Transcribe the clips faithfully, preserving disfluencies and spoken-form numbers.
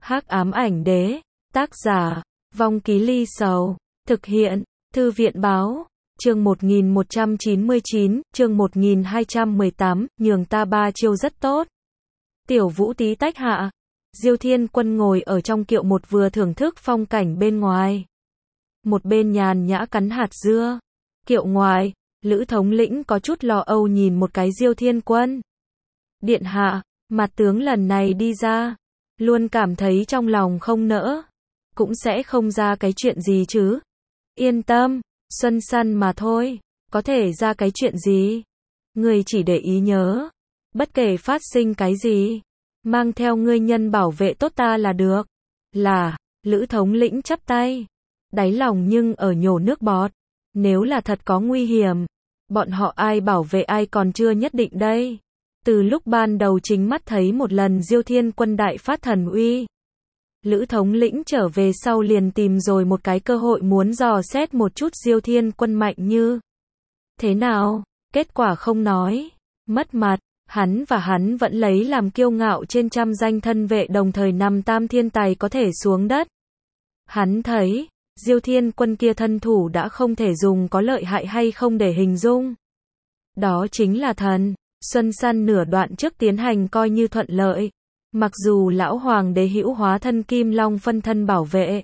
Hắc ám ảnh đế, tác giả, Vong Ký Ly Sầu, thực hiện, Thư viện báo, chương một nghìn một trăm chín mươi chín, chương một nghìn hai trăm mười tám, nhường ta ba chiêu rất tốt. Tiểu Vũ tí tách hạ, Diêu Thiên Quân ngồi ở trong kiệu một vừa thưởng thức phong cảnh bên ngoài. Một bên nhàn nhã cắn hạt dưa. Kiệu ngoài, Lữ thống lĩnh có chút lo âu nhìn một cái Diêu Thiên Quân. Điện hạ, mặt tướng lần này đi ra, luôn cảm thấy trong lòng không nỡ, cũng sẽ không ra cái chuyện gì chứ. Yên tâm, xuân săn mà thôi, có thể ra cái chuyện gì. Ngươi chỉ để ý nhớ, bất kể phát sinh cái gì, mang theo ngươi nhân bảo vệ tốt ta là được. Là, Lữ thống lĩnh chắp tay, đáy lòng nhưng ở nhổ nước bọt. Nếu là thật có nguy hiểm, bọn họ ai bảo vệ ai còn chưa nhất định đây. Từ lúc ban đầu chính mắt thấy một lần Diêu Thiên Quân đại phát thần uy, Lữ thống lĩnh trở về sau liền tìm rồi một cái cơ hội muốn dò xét một chút Diêu Thiên Quân mạnh như thế nào. Kết quả không nói, mất mặt, hắn và hắn vẫn lấy làm kiêu ngạo trên trăm danh thân vệ đồng thời nằm tam thiên tài có thể xuống đất. Hắn thấy, Diêu Thiên Quân kia thân thủ đã không thể dùng có lợi hại hay không để hình dung. Đó chính là thần. Xuân săn nửa đoạn trước tiến hành coi như thuận lợi. Mặc dù lão hoàng đế hữu hóa thân Kim Long phân thân bảo vệ,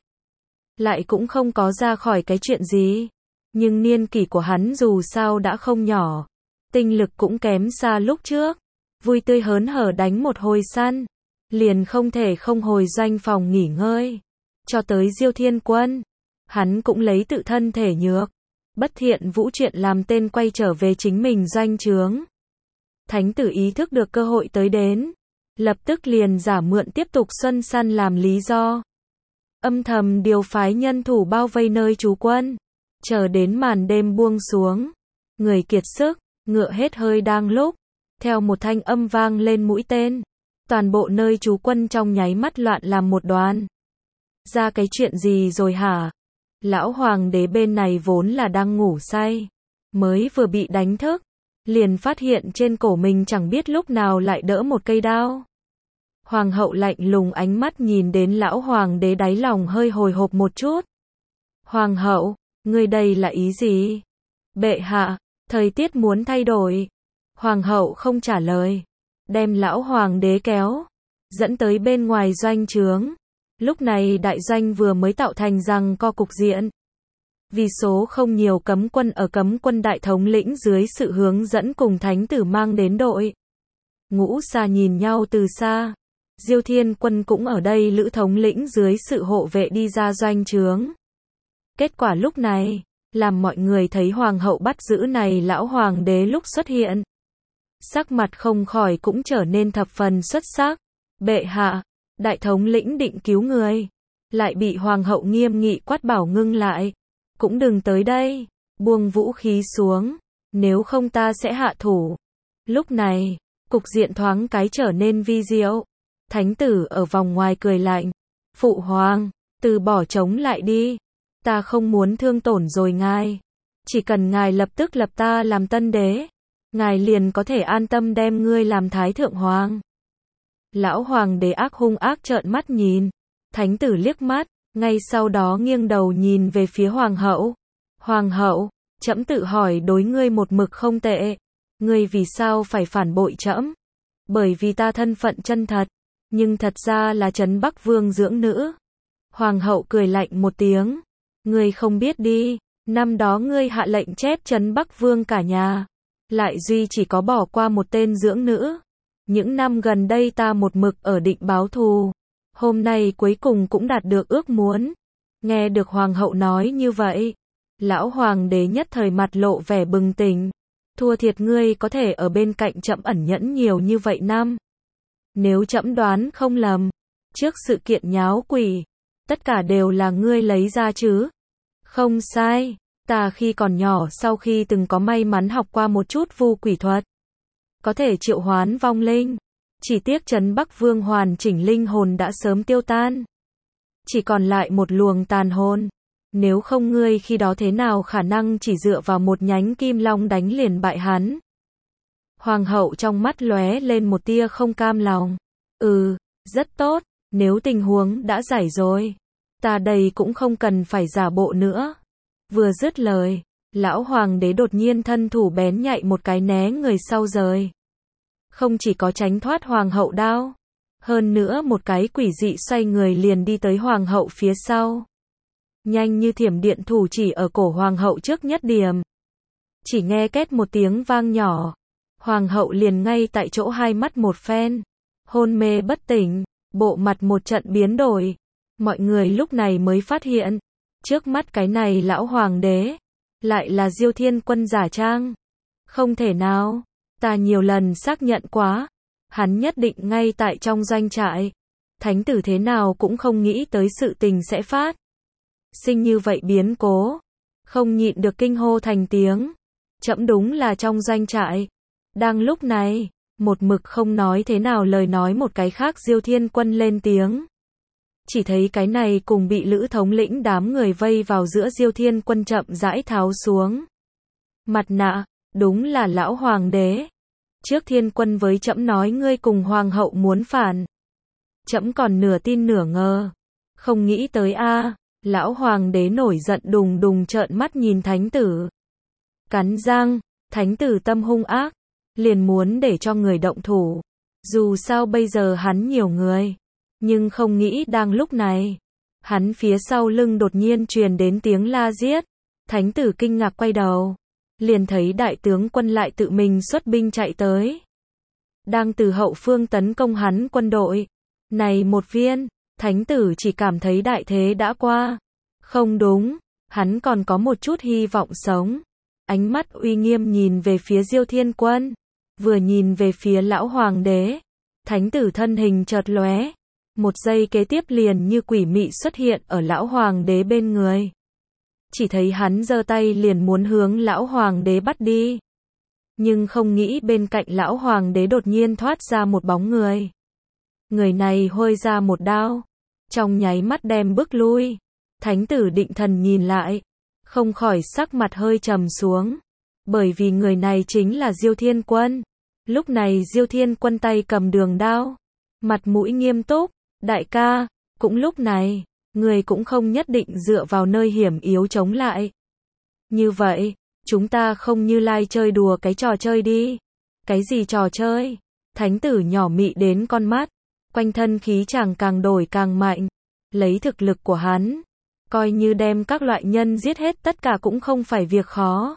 lại cũng không có ra khỏi cái chuyện gì. Nhưng niên kỷ của hắn dù sao đã không nhỏ, tinh lực cũng kém xa lúc trước. Vui tươi hớn hở đánh một hồi săn, liền không thể không hồi doanh phòng nghỉ ngơi. Cho tới Diêu Thiên Quân, hắn cũng lấy tự thân thể nhược, bất thiện vũ chuyện làm tên quay trở về chính mình doanh trướng. Thánh tử ý thức được cơ hội tới đến, lập tức liền giả mượn tiếp tục xuân săn làm lý do. Âm thầm điều phái nhân thủ bao vây nơi trú quân, chờ đến màn đêm buông xuống. Người kiệt sức, ngựa hết hơi đang lúc, theo một thanh âm vang lên mũi tên. Toàn bộ nơi trú quân trong nháy mắt loạn làm một đoàn. Ra cái chuyện gì rồi hả? Lão hoàng đế bên này vốn là đang ngủ say, mới vừa bị đánh thức, liền phát hiện trên cổ mình chẳng biết lúc nào lại đỡ một cây đao. Hoàng hậu lạnh lùng ánh mắt nhìn đến lão hoàng đế đáy lòng hơi hồi hộp một chút. Hoàng hậu, ngươi đây là ý gì? Bệ hạ, thời tiết muốn thay đổi. Hoàng hậu không trả lời, đem lão hoàng đế kéo, dẫn tới bên ngoài doanh trướng. Lúc này đại doanh vừa mới tạo thành rằng co cục diện. Vì số không nhiều cấm quân ở cấm quân đại thống lĩnh dưới sự hướng dẫn cùng thánh tử mang đến đội. Ngũ Sa nhìn nhau từ xa. Diêu Thiên Quân cũng ở đây Lữ thống lĩnh dưới sự hộ vệ đi ra doanh trướng. Kết quả lúc này, làm mọi người thấy hoàng hậu bắt giữ này lão hoàng đế lúc xuất hiện. Sắc mặt không khỏi cũng trở nên thập phần xuất sắc. Bệ hạ, đại thống lĩnh định cứu người, lại bị hoàng hậu nghiêm nghị quát bảo ngưng lại. Cũng đừng tới đây, buông vũ khí xuống, nếu không ta sẽ hạ thủ. Lúc này, cục diện thoáng cái trở nên vi diệu. Thánh tử ở vòng ngoài cười lạnh. Phụ hoàng, từ bỏ chống lại đi. Ta không muốn thương tổn rồi ngài. Chỉ cần ngài lập tức lập ta làm tân đế, ngài liền có thể an tâm đem ngươi làm thái thượng hoàng. Lão hoàng đế ác hung ác trợn mắt nhìn. Thánh tử liếc mắt, ngay sau đó nghiêng đầu nhìn về phía hoàng hậu. Hoàng hậu, trẫm tự hỏi đối ngươi một mực không tệ. Ngươi vì sao phải phản bội trẫm? Bởi vì ta thân phận chân thật, nhưng thật ra là Trấn Bắc Vương dưỡng nữ. Hoàng hậu cười lạnh một tiếng. Ngươi không biết đi, năm đó ngươi hạ lệnh chép Trấn Bắc Vương cả nhà, lại duy chỉ có bỏ qua một tên dưỡng nữ. Những năm gần đây ta một mực ở định báo thù. Hôm nay cuối cùng cũng đạt được ước muốn. Nghe được hoàng hậu nói như vậy, lão hoàng đế nhất thời mặt lộ vẻ bừng tỉnh. Thua thiệt ngươi có thể ở bên cạnh trẫm ẩn nhẫn nhiều như vậy năm. Nếu trẫm đoán không lầm, trước sự kiện nháo quỷ, tất cả đều là ngươi lấy ra chứ? Không sai, ta khi còn nhỏ sau khi từng có may mắn học qua một chút vu quỷ thuật, có thể triệu hoán vong linh. Chỉ tiếc Trấn Bắc Vương hoàn chỉnh linh hồn đã sớm tiêu tan, chỉ còn lại một luồng tàn hồn. Nếu không ngươi khi đó thế nào khả năng chỉ dựa vào một nhánh kim long đánh liền bại hắn? Hoàng hậu trong mắt lóe lên một tia không cam lòng. Ừ, rất tốt, Nếu tình huống đã giải rồi, ta đây cũng không cần phải giả bộ nữa. Vừa dứt lời, lão hoàng đế đột nhiên thân thủ bén nhạy một cái né người sau rời. Không chỉ có tránh thoát hoàng hậu đao, hơn nữa một cái quỷ dị xoay người liền đi tới hoàng hậu phía sau. Nhanh như thiểm điện thủ chỉ ở cổ hoàng hậu trước nhất điểm. Chỉ nghe két một tiếng vang nhỏ, hoàng hậu liền ngay tại chỗ hai mắt một phen, hôn mê bất tỉnh, bộ mặt một trận biến đổi. Mọi người lúc này mới phát hiện, trước mắt cái này lão hoàng đế, lại là Diêu Thiên Quân giả trang. Không thể nào, ta nhiều lần xác nhận quá, hắn nhất định ngay tại trong doanh trại. Thánh tử thế nào cũng không nghĩ tới sự tình sẽ phát sinh như vậy biến cố, không nhịn được kinh hô thành tiếng. Trẫm đúng là trong doanh trại. Đang lúc này, một mực không nói thế nào lời nói một cái khác Diêu Thiên Quân lên tiếng. Chỉ thấy cái này cùng bị Lữ thống lĩnh đám người vây vào giữa Diêu Thiên Quân chậm rãi tháo xuống mặt nạ, đúng là lão hoàng đế. Trước Thiên Quân với trẫm nói ngươi cùng hoàng hậu muốn phản. Trẫm còn nửa tin nửa ngờ, không nghĩ tới a. Lão hoàng đế nổi giận đùng đùng trợn mắt nhìn thánh tử. Cắn răng, thánh tử tâm hung ác, liền muốn để cho người động thủ. Dù sao bây giờ hắn nhiều người, nhưng không nghĩ đang lúc này, hắn phía sau lưng đột nhiên truyền đến tiếng la giết. Thánh tử kinh ngạc quay đầu, liền thấy đại tướng quân lại tự mình xuất binh chạy tới, đang từ hậu phương tấn công hắn quân đội. Này một viên, thánh tử chỉ cảm thấy đại thế đã qua. Không đúng, hắn còn có một chút hy vọng sống. Ánh mắt uy nghiêm nhìn về phía Diêu Thiên Quân, vừa nhìn về phía lão hoàng đế, thánh tử thân hình chợt lóe, một giây kế tiếp liền như quỷ mị xuất hiện ở lão hoàng đế bên người. Chỉ thấy hắn giơ tay liền muốn hướng lão hoàng đế bắt đi, nhưng không nghĩ bên cạnh lão hoàng đế đột nhiên thoát ra một bóng người. Người này hôi ra một đao, trong nháy mắt đem bước lui. Thánh tử định thần nhìn lại, không khỏi sắc mặt hơi trầm xuống, bởi vì người này chính là Diêu Thiên Quân. Lúc này Diêu Thiên Quân tay cầm đường đao, mặt mũi nghiêm túc. Đại ca, cũng lúc này, người cũng không nhất định dựa vào nơi hiểm yếu chống lại. Như vậy, chúng ta không Như Lai chơi đùa cái trò chơi đi. Cái gì trò chơi? Thánh tử nhỏ mị đến con mắt, quanh thân khí chàng càng đổi càng mạnh. Lấy thực lực của hắn, coi như đem các loại nhân giết hết tất cả cũng không phải việc khó.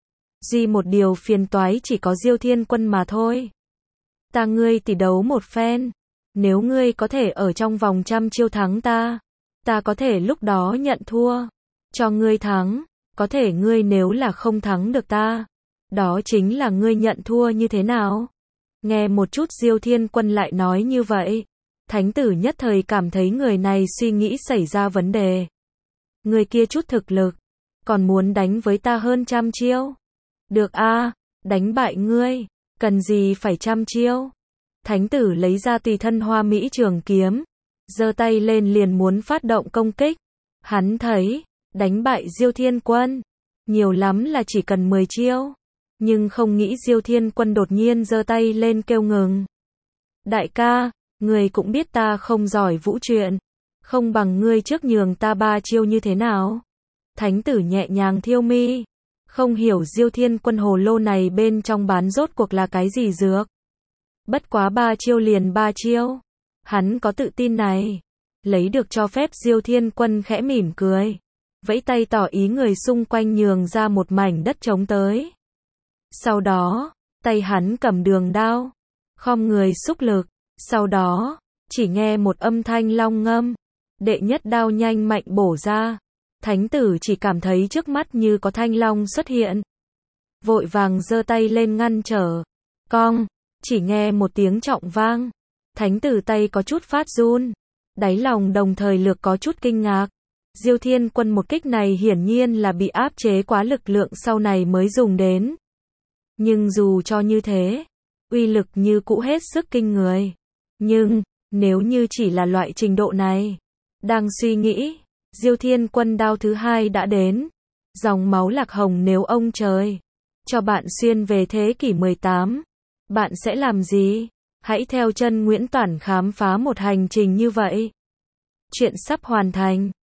Duy một điều phiền toái chỉ có Diêu Thiên Quân mà thôi. Ta ngươi tỷ đấu một phen, nếu ngươi có thể ở trong vòng trăm chiêu thắng ta, ta có thể lúc đó nhận thua, cho ngươi thắng. Có thể ngươi nếu là không thắng được ta, đó chính là ngươi nhận thua như thế nào? Nghe một chút Diêu Thiên Quân lại nói như vậy, thánh tử nhất thời cảm thấy người này suy nghĩ xảy ra vấn đề. Người kia chút thực lực, còn muốn đánh với ta hơn trăm chiêu. Được a, đánh bại ngươi, cần gì phải trăm chiêu. Thánh tử lấy ra tùy thân hoa mỹ trường kiếm, giơ tay lên liền muốn phát động công kích. Hắn thấy, đánh bại Diêu Thiên Quân, nhiều lắm là chỉ cần mười chiêu. Nhưng không nghĩ Diêu Thiên Quân đột nhiên giơ tay lên kêu ngừng. Đại ca, ngươi cũng biết ta không giỏi vũ chuyện, không bằng ngươi trước nhường ta ba chiêu như thế nào? Thánh tử nhẹ nhàng thiêu mi, không hiểu Diêu Thiên Quân hồ lô này bên trong bán rốt cuộc là cái gì dược. Bất quá ba chiêu liền ba chiêu, hắn có tự tin này. Lấy được cho phép Diêu Thiên Quân khẽ mỉm cười, vẫy tay tỏ ý người xung quanh nhường ra một mảnh đất trống tới. Sau đó, tay hắn cầm đường đao, khom người xúc lực, sau đó, chỉ nghe một âm thanh long ngâm, đệ nhất đao nhanh mạnh bổ ra. Thánh tử chỉ cảm thấy trước mắt như có thanh long xuất hiện, vội vàng giơ tay lên ngăn trở. Cong, chỉ nghe một tiếng trọng vang, thánh tử tay có chút phát run, đáy lòng đồng thời lược có chút kinh ngạc. Diêu Thiên Quân một kích này hiển nhiên là bị áp chế quá lực lượng sau này mới dùng đến. Nhưng dù cho như thế, uy lực như cũ hết sức kinh người. Nhưng, nếu như chỉ là loại trình độ này, đang suy nghĩ, Diêu Thiên Quân đao thứ hai đã đến. Dòng máu lạc hồng nếu ông trời cho bạn xuyên về thế kỷ mười tám, bạn sẽ làm gì? Hãy theo chân Nguyễn Toản khám phá một hành trình như vậy. Chuyện sắp hoàn thành.